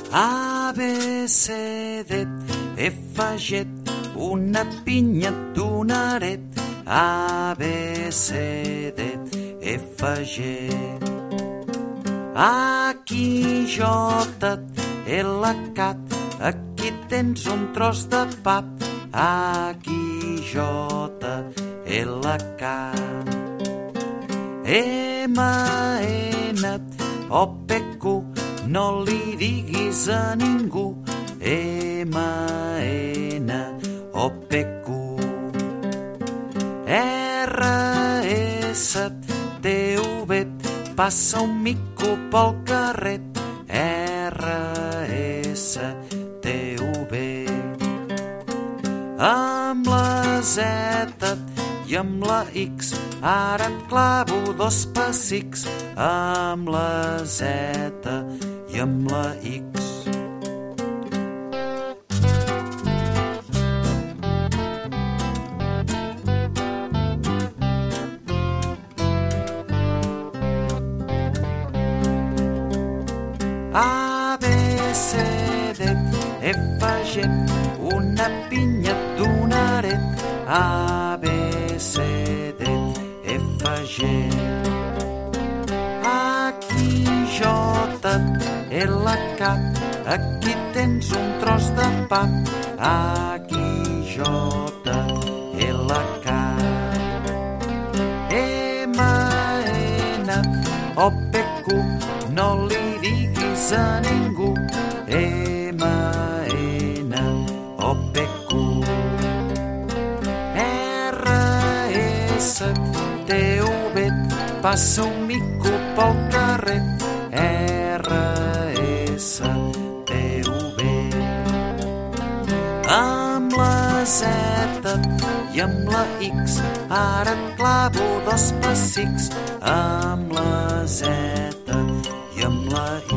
A, B, C, D, F, G, una pinya et donaré. A, B, C, D, F, G. Aquí, J, L, K, aquí tens un tros de pa. Aquí, J, L, K. M, N, O, P, Q, no li diguis a ningú. M, N, O, P, Q. R, S, T, V, passa un mico pel carrer. R, S, T, V. Amb la Z i amb la X ara et clavo dos pessics. Amb la Z i amb la X. A, B, C, D, F, G, una pinya et donaré. A, B, C, D, F, G. Aquí, J, L, K, aquí tens un tros de pa. Aquí, J, L, K. M, N, O, P, Q, no li diguis a ningú. M, N, O, P, Q. R, S, T, V, passa un mico pel carrer. R, S, T, V. Amb la Z i amb la X ara et clavo dos pessics. Amb la Z i amb la